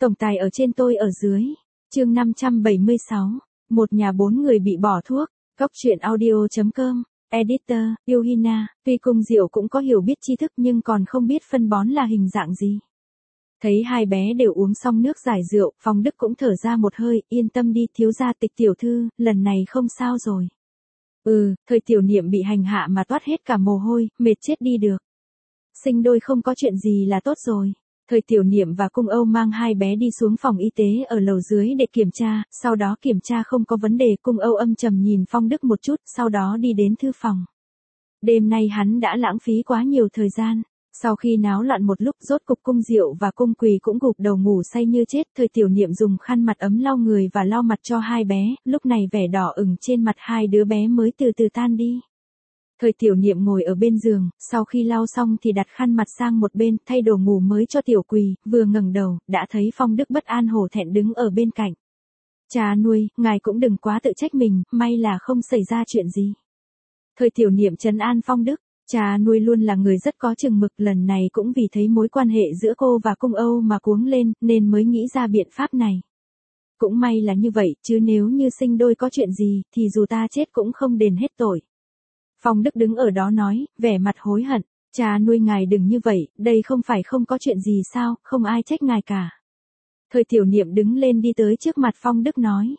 Tổng tài ở trên tôi ở dưới. Chương 576. Một nhà bốn người bị bỏ thuốc. Góc truyện audio.com. Editor, Yuhina. Tuy Cung Diệu cũng có hiểu biết tri thức nhưng còn không biết phân bón là hình dạng gì. Thấy hai bé đều uống xong nước giải rượu, Phong Đức cũng thở ra một hơi, yên tâm đi thiếu gia Tịch tiểu thư, lần này không sao rồi. Thời Tiểu Niệm bị hành hạ mà toát hết cả mồ hôi, mệt chết đi được. Sinh đôi không có chuyện gì là tốt rồi. Thời Tiểu Niệm và Cung Âu mang hai bé đi xuống phòng y tế ở lầu dưới để kiểm tra, sau đó kiểm tra không có vấn đề. Cung Âu âm trầm nhìn Phong Đức một chút, sau đó đi đến thư phòng. Đêm nay hắn đã lãng phí quá nhiều thời gian. Sau khi náo loạn một lúc, rốt cục Cung Diệu và Cung Quỳ cũng gục đầu ngủ say như chết. Thời Tiểu Niệm dùng khăn mặt ấm lau người và lau mặt cho hai bé, lúc này vẻ đỏ ửng trên mặt hai đứa bé mới từ từ tan đi. Thời Tiểu Niệm ngồi ở bên giường, sau khi lau xong thì đặt khăn mặt sang một bên, thay đồ ngủ mới cho Tiểu Quỳ, vừa ngẩng đầu, đã thấy Phong Đức bất an hổ thẹn đứng ở bên cạnh. Cha nuôi, ngài cũng đừng quá tự trách mình, may là không xảy ra chuyện gì. Thời Tiểu Niệm trấn an Phong Đức. Cha nuôi luôn là người rất có chừng mực, lần này cũng vì thấy mối quan hệ giữa cô và Cung Âu mà cuống lên, nên mới nghĩ ra biện pháp này. Cũng may là như vậy, chứ nếu như sinh đôi có chuyện gì, thì dù ta chết cũng không đền hết tội. Phong Đức đứng ở đó nói, vẻ mặt hối hận, cha nuôi ngài đừng như vậy, đây không phải không có chuyện gì sao, không ai trách ngài cả. Thời Tiểu Niệm đứng lên đi tới trước mặt Phong Đức nói.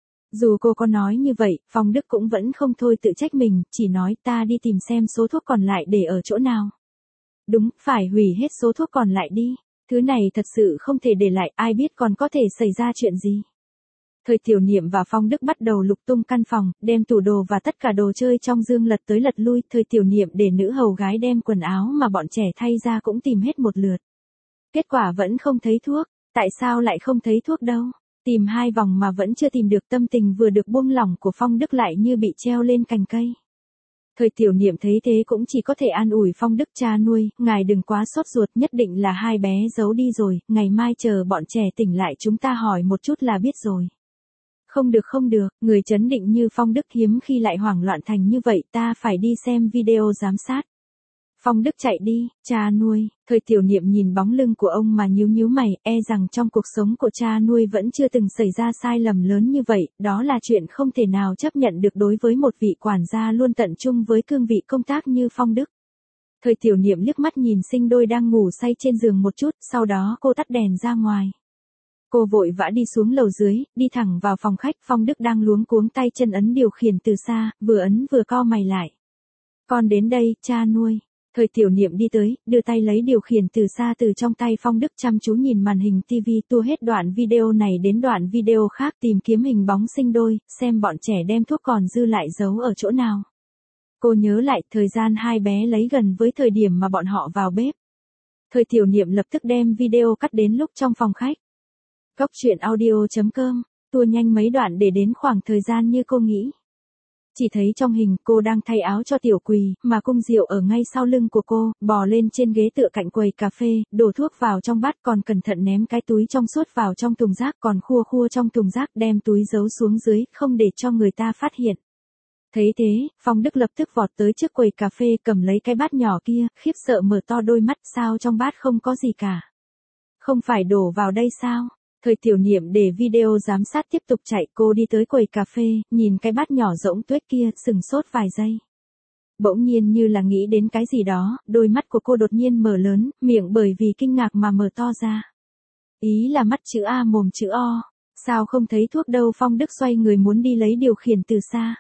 Dù cô có nói như vậy, Phong Đức cũng vẫn không thôi tự trách mình, chỉ nói ta đi tìm xem số thuốc còn lại để ở chỗ nào. Đúng, phải hủy hết số thuốc còn lại đi, thứ này thật sự không thể để lại, ai biết còn có thể xảy ra chuyện gì. Thời Tiểu Niệm và Phong Đức bắt đầu lục tung căn phòng, đem tủ đồ và tất cả đồ chơi trong giường lật tới lật lui. Thời Tiểu Niệm để nữ hầu gái đem quần áo mà bọn trẻ thay ra cũng tìm hết một lượt. Kết quả vẫn không thấy thuốc, tại sao lại không thấy thuốc đâu? Tìm hai vòng mà vẫn chưa tìm được, tâm tình vừa được buông lỏng của Phong Đức lại như bị treo lên cành cây. Thời Tiểu Niệm thấy thế cũng chỉ có thể an ủi Phong Đức, cha nuôi, ngài đừng quá sốt ruột, nhất định là hai bé giấu đi rồi, ngày mai chờ bọn trẻ tỉnh lại chúng ta hỏi một chút là biết rồi. Không được, người trấn định như Phong Đức hiếm khi lại hoảng loạn thành như vậy, ta phải đi xem video giám sát. Phong Đức chạy đi, cha nuôi. Thời Tiểu Niệm nhìn bóng lưng của ông mà nhíu mày, e rằng trong cuộc sống của cha nuôi vẫn chưa từng xảy ra sai lầm lớn như vậy, đó là chuyện không thể nào chấp nhận được đối với một vị quản gia luôn tận trung với cương vị công tác như Phong Đức. Thời Tiểu Niệm liếc mắt nhìn sinh đôi đang ngủ say trên giường một chút, sau đó cô tắt đèn ra ngoài. Cô vội vã đi xuống lầu dưới, đi thẳng vào phòng khách. Phong Đức đang luống cuống tay chân ấn điều khiển từ xa, vừa ấn vừa cau mày lại. Con đến đây, cha nuôi. Thời Tiểu Niệm đi tới, đưa tay lấy điều khiển từ xa từ trong tay Phong Đức, chăm chú nhìn màn hình TV, tua hết đoạn video này đến đoạn video khác, tìm kiếm hình bóng sinh đôi, xem bọn trẻ đem thuốc còn dư lại giấu ở chỗ nào. Cô nhớ lại thời gian hai bé lấy gần với thời điểm mà bọn họ vào bếp. Thời Tiểu Niệm lập tức đem video cắt đến lúc trong phòng khách. Góc truyện audio.com, tua nhanh mấy đoạn để đến khoảng thời gian như cô nghĩ. Chỉ thấy trong hình cô đang thay áo cho Tiểu Quỳ, mà Cung Diệu ở ngay sau lưng của cô, bò lên trên ghế tựa cạnh quầy cà phê, đổ thuốc vào trong bát, còn cẩn thận ném cái túi trong suốt vào trong thùng rác, còn khua trong thùng rác, đem túi giấu xuống dưới, không để cho người ta phát hiện. Thấy thế, Phong Đức lập tức vọt tới trước quầy cà phê, cầm lấy cái bát nhỏ kia, khiếp sợ mở to đôi mắt, sao trong bát không có gì cả? Không phải đổ vào đây sao? Thời Tiểu Niệm để video giám sát tiếp tục chạy, cô đi tới quầy cà phê, nhìn cái bát nhỏ rỗng tuếch kia, sừng sốt vài giây. Bỗng nhiên như là nghĩ đến cái gì đó, đôi mắt của cô đột nhiên mở lớn, miệng bởi vì kinh ngạc mà mở to ra. Ý là mắt chữ A mồm chữ O, sao không thấy thuốc đâu? Phong Đức xoay người muốn đi lấy điều khiển từ xa.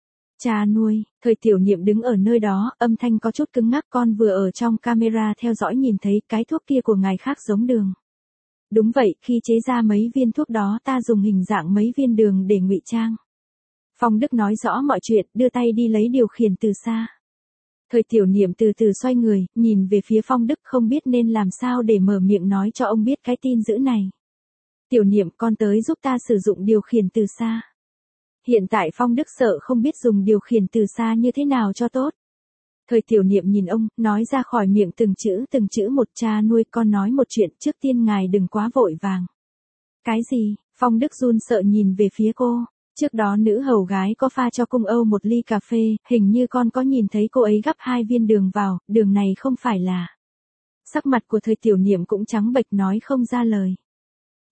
Cha nuôi, Thời Tiểu Niệm đứng ở nơi đó, âm thanh có chút cứng ngắc, con vừa ở trong camera theo dõi nhìn thấy cái thuốc kia của ngài khác giống đường. Đúng vậy, khi chế ra mấy viên thuốc đó ta dùng hình dạng mấy viên đường để ngụy trang. Phong Đức nói rõ mọi chuyện, đưa tay đi lấy điều khiển từ xa. Thời Tiểu Niệm từ từ xoay người, nhìn về phía Phong Đức, không biết nên làm sao để mở miệng nói cho ông biết cái tin dữ này. Tiểu Niệm, con tới giúp ta sử dụng điều khiển từ xa. Hiện tại Phong Đức sợ không biết dùng điều khiển từ xa như thế nào cho tốt. Thời Tiểu Niệm nhìn ông, nói ra khỏi miệng từng chữ một, cha nuôi, con nói một chuyện, trước tiên ngài đừng quá vội vàng. Cái gì? Phong Đức run sợ nhìn về phía cô. Trước đó nữ hầu gái có pha cho Cung Âu một ly cà phê, hình như con có nhìn thấy cô ấy gắp 2 viên đường vào, đường này không phải là. Sắc mặt của Thời Tiểu Niệm cũng trắng bệch nói không ra lời.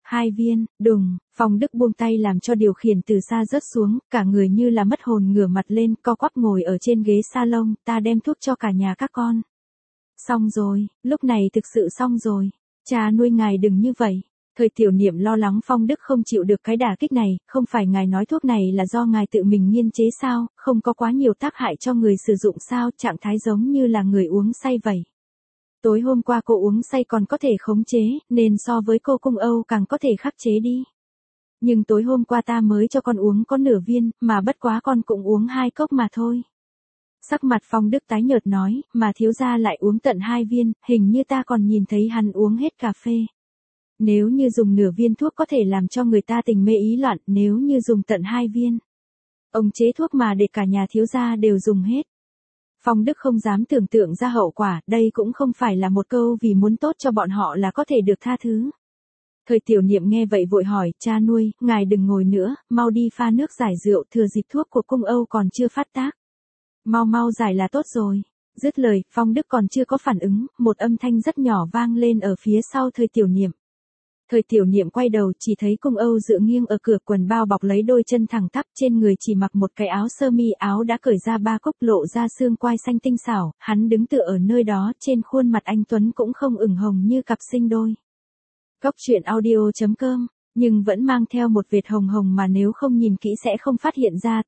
2 viên, đùng, Phong Đức buông tay làm cho điều khiển từ xa rớt xuống, cả người như là mất hồn ngửa mặt lên, co quắp ngồi ở trên ghế salon, ta đem thuốc cho cả nhà các con. Xong rồi, lúc này thực sự xong rồi. Cha nuôi ngài đừng như vậy. Thời Tiểu Niệm lo lắng Phong Đức không chịu được cái đả kích này, không phải ngài nói thuốc này là do ngài tự mình nghiên chế sao, không có quá nhiều tác hại cho người sử dụng sao, trạng thái giống như là người uống say vậy. Tối hôm qua cô uống say còn có thể khống chế, nên so với cô Cung Âu càng có thể khắc chế đi. Nhưng tối hôm qua ta mới cho con uống có nửa viên, mà bất quá con cũng uống 2 cốc mà thôi. Sắc mặt Phong Đức tái nhợt nói, mà thiếu gia lại uống tận 2 viên, hình như ta còn nhìn thấy hắn uống hết cà phê. Nếu như dùng nửa viên thuốc có thể làm cho người ta tình mê ý loạn, nếu như dùng tận 2 viên. Ông chế thuốc mà để cả nhà thiếu gia đều dùng hết. Phong Đức không dám tưởng tượng ra hậu quả, đây cũng không phải là một câu vì muốn tốt cho bọn họ là có thể được tha thứ. Thời Tiểu Niệm nghe vậy vội hỏi, cha nuôi, ngài đừng ngồi nữa, mau đi pha nước giải rượu, thừa dịp thuốc của Cung Âu còn chưa phát tác. Mau mau giải là tốt rồi. Dứt lời, Phong Đức còn chưa có phản ứng, một âm thanh rất nhỏ vang lên ở phía sau Thời Tiểu Niệm. Thời Tiểu Niệm quay đầu chỉ thấy Cung Âu dựa nghiêng ở cửa, quần bao bọc lấy đôi chân thẳng tắp, trên người chỉ mặc một cái áo sơ mi, áo đã cởi ra 3 cúc lộ ra xương quai xanh tinh xảo, hắn đứng tựa ở nơi đó, trên khuôn mặt anh tuấn cũng không ửng hồng như cặp sinh đôi. Góc truyện audio.com, nhưng vẫn mang theo một vệt hồng hồng mà nếu không nhìn kỹ sẽ không phát hiện ra.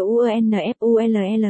TRUNFULL.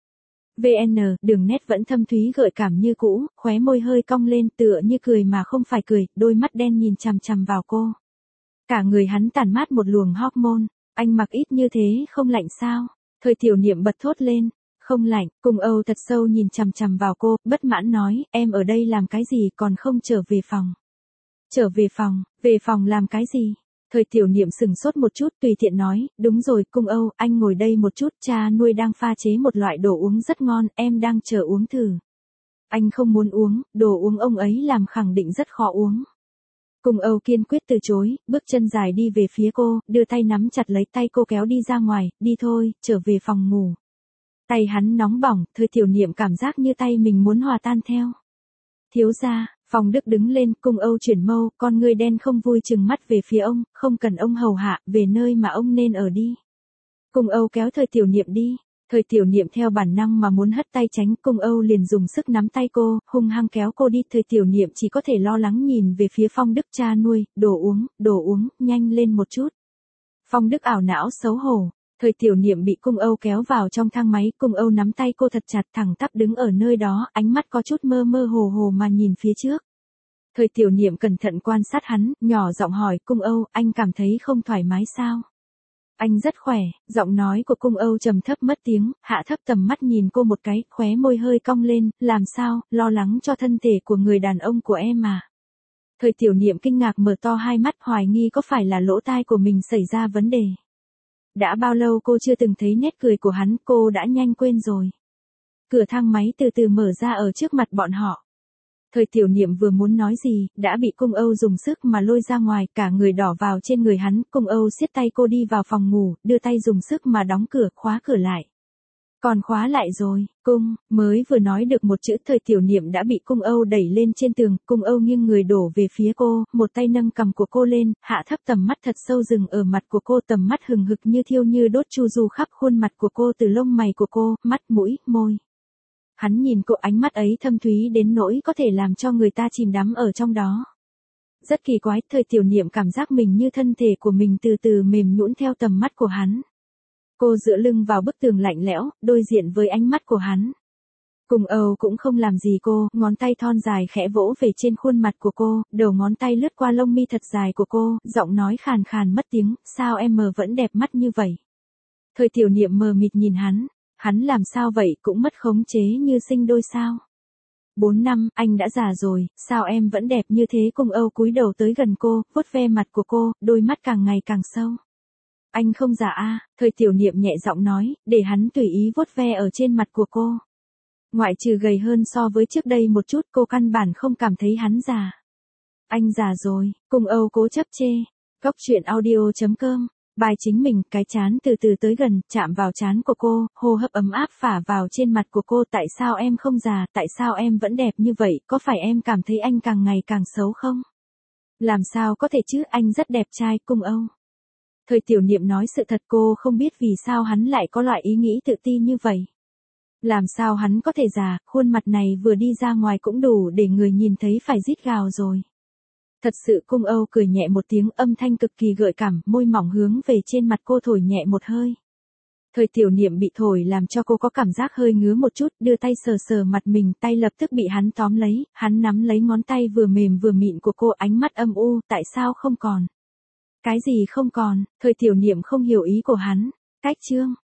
VN, đường nét vẫn thâm thúy gợi cảm như cũ, khóe môi hơi cong lên tựa như cười mà không phải cười, đôi mắt đen nhìn chằm chằm vào cô. Cả người hắn tản mát một luồng hormone, anh mặc ít như thế không lạnh sao? Thời Tiểu Niệm bật thốt lên, không lạnh. Cung Âu thật sâu nhìn chằm chằm vào cô, bất mãn nói, em ở đây làm cái gì còn không trở về phòng? Trở về phòng làm cái gì? Thời Tiểu Niệm sừng sốt một chút tùy tiện nói, đúng rồi Cung Âu, anh ngồi đây một chút, cha nuôi đang pha chế một loại đồ uống rất ngon, em đang chờ uống thử. Anh không muốn uống, đồ uống ông ấy làm khẳng định rất khó uống. Cung Âu kiên quyết từ chối, bước chân dài đi về phía cô, đưa tay nắm chặt lấy tay cô kéo đi ra ngoài, đi thôi, trở về phòng ngủ. Tay hắn nóng bỏng, Thời Tiểu Niệm cảm giác như tay mình muốn hòa tan theo. Thiếu gia. Phong Đức đứng lên, Cung Âu chuyển mâu, con ngươi đen không vui trừng mắt về phía ông, không cần ông hầu hạ, về nơi mà ông nên ở đi. Cung Âu kéo Thời Tiểu Niệm đi. Thời Tiểu Niệm theo bản năng mà muốn hất tay tránh, Cung Âu liền dùng sức nắm tay cô, hung hăng kéo cô đi. Thời Tiểu Niệm chỉ có thể lo lắng nhìn về phía Phong Đức, cha nuôi, đồ uống, nhanh lên một chút. Phong Đức ảo não xấu hổ. Thời Tiểu Niệm bị Cung Âu kéo vào trong thang máy, Cung Âu nắm tay cô thật chặt, thẳng tắp đứng ở nơi đó, ánh mắt có chút mơ mơ hồ hồ mà nhìn phía trước. Thời Tiểu Niệm cẩn thận quan sát hắn, nhỏ giọng hỏi, Cung Âu, anh cảm thấy không thoải mái sao? Anh rất khỏe. Giọng nói của Cung Âu trầm thấp mất tiếng, hạ thấp tầm mắt nhìn cô một cái, khóe môi hơi cong lên, làm sao, lo lắng cho thân thể của người đàn ông của em mà. Thời Tiểu Niệm kinh ngạc mở to hai mắt, hoài nghi có phải là lỗ tai của mình xảy ra vấn đề. Đã bao lâu cô chưa từng thấy nét cười của hắn, cô đã nhanh quên rồi. Cửa thang máy từ từ mở ra ở trước mặt bọn họ. Thời Tiểu Niệm vừa muốn nói gì, đã bị Cung Âu dùng sức mà lôi ra ngoài, cả người đỏ vào trên người hắn, Cung Âu siết tay cô đi vào phòng ngủ, đưa tay dùng sức mà đóng cửa, khóa cửa lại. Còn khóa lại rồi, mới vừa nói được một chữ Thời Tiểu Niệm đã bị Cung Âu đẩy lên trên tường, Cung Âu nghiêng người đổ về phía cô, một tay nâng cằm của cô lên, hạ thấp tầm mắt thật sâu dừng ở mặt của cô, tầm mắt hừng hực như thiêu như đốt chu du khắp khuôn mặt của cô từ lông mày của cô, mắt mũi, môi. Hắn nhìn cô, ánh mắt ấy thâm thúy đến nỗi có thể làm cho người ta chìm đắm ở trong đó. Rất kỳ quái, Thời Tiểu Niệm cảm giác mình như thân thể của mình từ từ mềm nhũn theo tầm mắt của hắn. Cô dựa lưng vào bức tường lạnh lẽo, đối diện với ánh mắt của hắn. Cung Âu cũng không làm gì cô, ngón tay thon dài khẽ vỗ về trên khuôn mặt của cô, đầu ngón tay lướt qua lông mi thật dài của cô, giọng nói khàn khàn mất tiếng, sao em vẫn đẹp mắt như vậy. Thời Tiểu Niệm mờ mịt nhìn hắn làm sao vậy, cũng mất khống chế như sinh đôi sao. 4 năm, anh đã già rồi, sao em vẫn đẹp như thế. Cung Âu cúi đầu tới gần cô, vuốt ve mặt của cô, đôi mắt càng ngày càng sâu. Anh không già a, Thời Tiểu Niệm nhẹ giọng nói, để hắn tùy ý vuốt ve ở trên mặt của cô. Ngoại trừ gầy hơn so với trước đây một chút, cô căn bản không cảm thấy hắn già. Anh già rồi, Cung Âu cố chấp chê. Góc truyện audio.com, bài chính mình, cái chán từ từ tới gần, chạm vào trán của cô, hô hấp ấm áp phả vào trên mặt của cô. Tại sao em không già, tại sao em vẫn đẹp như vậy, có phải em cảm thấy anh càng ngày càng xấu không? Làm sao có thể chứ, anh rất đẹp trai, Cung Âu. Thời Tiểu Niệm nói sự thật, cô không biết vì sao hắn lại có loại ý nghĩ tự ti như vậy. Làm sao hắn có thể già, khuôn mặt này vừa đi ra ngoài cũng đủ để người nhìn thấy phải rít gào rồi. Thật sự, Cung Âu cười nhẹ một tiếng, âm thanh cực kỳ gợi cảm, môi mỏng hướng về trên mặt cô thổi nhẹ một hơi. Thời Tiểu Niệm bị thổi làm cho cô có cảm giác hơi ngứa một chút, đưa tay sờ sờ mặt mình, tay lập tức bị hắn tóm lấy, hắn nắm lấy ngón tay vừa mềm vừa mịn của cô, ánh mắt âm u, tại sao không còn? Cái gì không còn? Thời Tiểu Niệm không hiểu ý của hắn. Cách chương